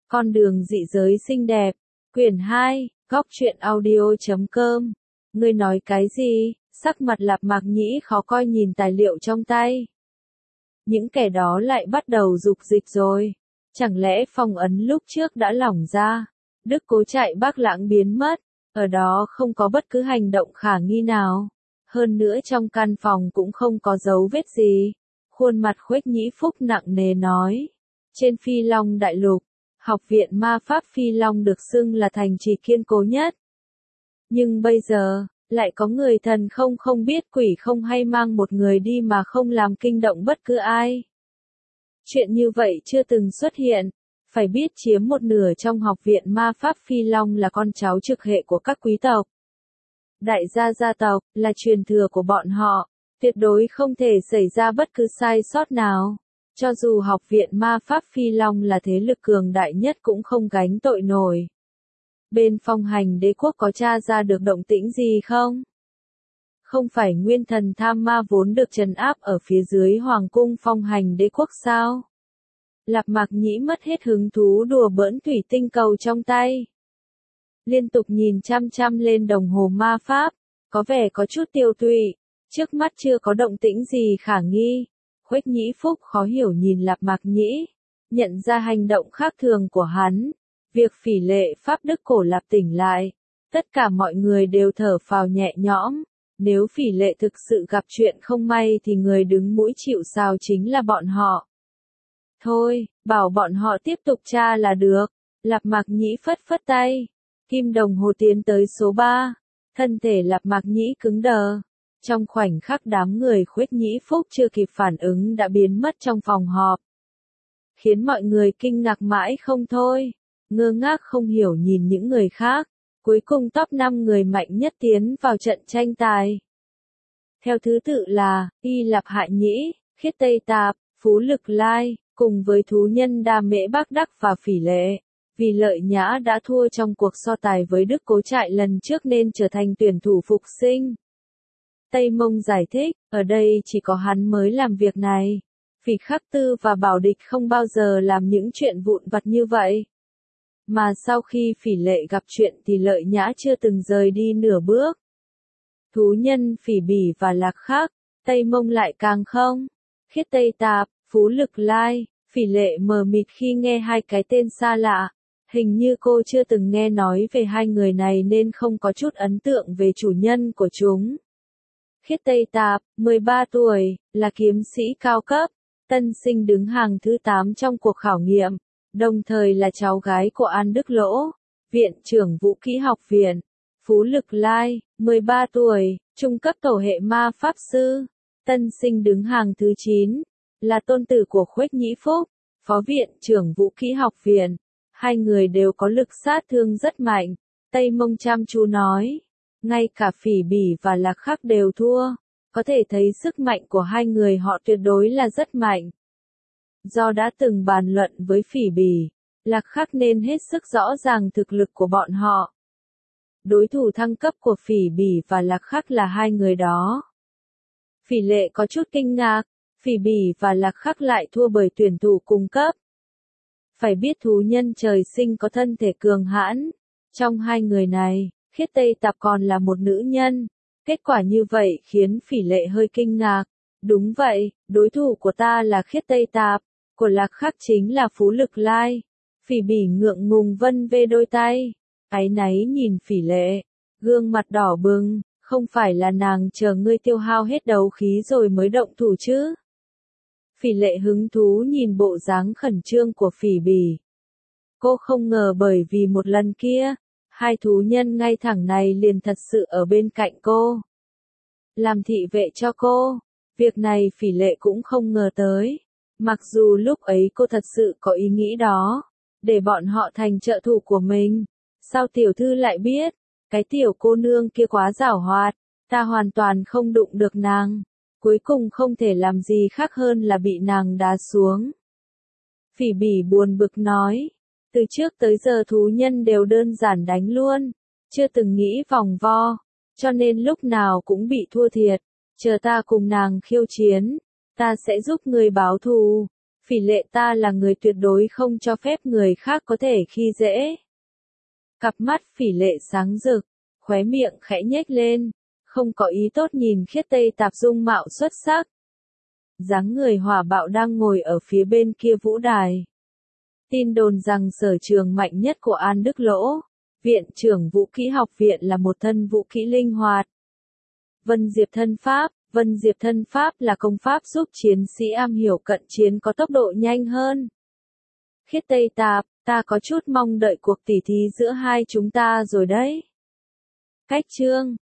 Con đường dị giới xinh đẹp, quyển 2, góc truyện audio.com. Ngươi nói cái gì? Sắc mặt Lạp Mạc Nhĩ khó coi nhìn tài liệu trong tay. Những kẻ đó lại bắt đầu dục dịch rồi. Chẳng lẽ phong ấn lúc trước đã lỏng ra? Đức Cố chạy Bắc Lãng biến mất, ở đó không có bất cứ hành động khả nghi nào. Hơn nữa trong căn phòng cũng không có dấu vết gì. Khuôn mặt Khuếch Nhĩ Phúc nặng nề nói. Trên Phi Long Đại Lục, Học viện Ma Pháp Phi Long được xưng là thành trì kiên cố nhất. Nhưng bây giờ, lại có người thần không biết quỷ không hay mang một người đi mà không làm kinh động bất cứ ai. Chuyện như vậy chưa từng xuất hiện. Phải biết chiếm một nửa trong Học viện Ma Pháp Phi Long là con cháu trực hệ của các quý tộc. Đại gia tộc là truyền thừa của bọn họ, tuyệt đối không thể xảy ra bất cứ sai sót nào. Cho dù Học viện Ma Pháp Phi Long là thế lực cường đại nhất cũng không gánh tội nổi. Bên Phong Hành Đế quốc có tra ra được động tĩnh gì không? Không phải nguyên thần tham ma vốn được trấn áp ở phía dưới Hoàng cung Phong Hành Đế quốc sao? Lạp Mạc Nhĩ mất hết hứng thú đùa bỡn thủy tinh cầu trong tay. Liên tục nhìn chăm lên đồng hồ ma pháp, có vẻ có chút tiêu tụy, trước mắt chưa có động tĩnh gì khả nghi. Khuếch Nhĩ Phúc khó hiểu nhìn Lạp Mạc Nhĩ, nhận ra hành động khác thường của hắn. Việc Phỉ Lệ Pháp Đức Cổ Lạp tỉnh lại, tất cả mọi người đều thở phào nhẹ nhõm. Nếu Phỉ Lệ thực sự gặp chuyện không may thì người đứng mũi chịu sào chính là bọn họ. Thôi, bảo bọn họ tiếp tục tra là được. Lạp Mạc Nhĩ phất tay. Kim đồng hồ tiến tới số 3. Thân thể Lạp Mạc Nhĩ cứng đờ. Trong khoảnh khắc đám người Khuếch Nhĩ Phúc chưa kịp phản ứng đã biến mất trong phòng họp. Khiến mọi người kinh ngạc mãi không thôi. Ngơ ngác không hiểu nhìn những người khác. Cuối cùng top 5 người mạnh nhất tiến vào trận tranh tài. Theo thứ tự là, Y Lạp Hại Nhĩ, Khiết Tây Tạp, Phú Lực Lai, cùng với thú nhân Đa Mễ Bác Đắc và Phỉ Lệ. Vì Lợi Nhã đã thua trong cuộc so tài với Đức Cố Trại lần trước nên trở thành tuyển thủ phục sinh. Tây Mông giải thích, ở đây chỉ có hắn mới làm việc này. Phỉ Khắc Tư và Bảo Địch không bao giờ làm những chuyện vụn vặt như vậy. Mà sau khi Phỉ Lệ gặp chuyện thì Lợi Nhã chưa từng rời đi nửa bước. Thú nhân Phỉ Bỉ và Lạc Khắc, Tây Mông lại càng không. Khiết Tây Tạp, Phú Lực Lai, Phỉ Lệ mờ mịt khi nghe hai cái tên xa lạ. Hình như cô chưa từng nghe nói về hai người này nên không có chút ấn tượng về chủ nhân của chúng. Khiết Tây Tạp, 13 tuổi, là kiếm sĩ cao cấp, tân sinh đứng hàng thứ 8 trong cuộc khảo nghiệm, đồng thời là cháu gái của An Đức Lỗ, viện trưởng Vũ Kỹ Học viện. Phú Lực Lai, 13 tuổi, trung cấp tổ hệ ma pháp sư, tân sinh đứng hàng thứ 9, là tôn tử của Khuếch Nhĩ Phúc, phó viện trưởng Vũ Kỹ Học viện. Hai người đều có lực sát thương rất mạnh. Tây Mông chăm chú nói. Ngay cả Phỉ Bỉ và Lạc Khắc đều thua. Có thể thấy sức mạnh của hai người họ tuyệt đối là rất mạnh. Do đã từng bàn luận với Phỉ Bỉ, Lạc Khắc nên hết sức rõ ràng thực lực của bọn họ. Đối thủ thăng cấp của Phỉ Bỉ và Lạc Khắc là hai người đó. Phỉ Lệ có chút kinh ngạc, Phỉ Bỉ và Lạc Khắc lại thua bởi tuyển thủ cùng cấp. Phải biết thú nhân trời sinh có thân thể cường hãn. Trong hai người này, Khiết Tây Tạp còn là một nữ nhân. Kết quả như vậy khiến Phỉ Lệ hơi kinh ngạc. Đúng vậy, đối thủ của ta là Khiết Tây Tạp, của Lạc Khắc chính là Phú Lực Lai. Phỉ Bỉ ngượng ngùng vân vê đôi tay. Áy náy nhìn Phỉ Lệ, gương mặt đỏ bừng, không phải là nàng chờ ngươi tiêu hao hết đấu khí rồi mới động thủ chứ? Phỉ Lệ hứng thú nhìn bộ dáng khẩn trương của Phỉ Bỉ. Cô không ngờ bởi vì một lần kia, hai thú nhân ngay thẳng này liền thật sự ở bên cạnh cô. Làm thị vệ cho cô. Việc này Phỉ Lệ cũng không ngờ tới. Mặc dù lúc ấy cô thật sự có ý nghĩ đó, để bọn họ thành trợ thủ của mình. Sao tiểu thư lại biết? Cái tiểu cô nương kia quá giảo hoạt, ta hoàn toàn không đụng được nàng. Cuối cùng không thể làm gì khác hơn là bị nàng đá xuống. Phỉ Bỉ buồn bực nói. Từ trước tới giờ thú nhân đều đơn giản đánh luôn. Chưa từng nghĩ vòng vo. Cho nên lúc nào cũng bị thua thiệt. Chờ ta cùng nàng khiêu chiến. Ta sẽ giúp người báo thù. Phỉ Lệ ta là người tuyệt đối không cho phép người khác có thể khi dễ. Cặp mắt Phỉ Lệ sáng rực, khóe miệng khẽ nhếch lên, không có ý tốt nhìn Khiết Tây Tạp dung mạo xuất sắc. Dáng người hỏa bạo đang ngồi ở phía bên kia vũ đài. Tin đồn rằng sở trường mạnh nhất của An Đức Lỗ, viện trưởng Vũ Kỹ Học viện là một thân vũ kỹ linh hoạt. Vân Diệp thân pháp là công pháp giúp chiến sĩ am hiểu cận chiến có tốc độ nhanh hơn. Khiết Tây Tạp, ta có chút mong đợi cuộc tỉ thí giữa hai chúng ta rồi đấy. Cách chương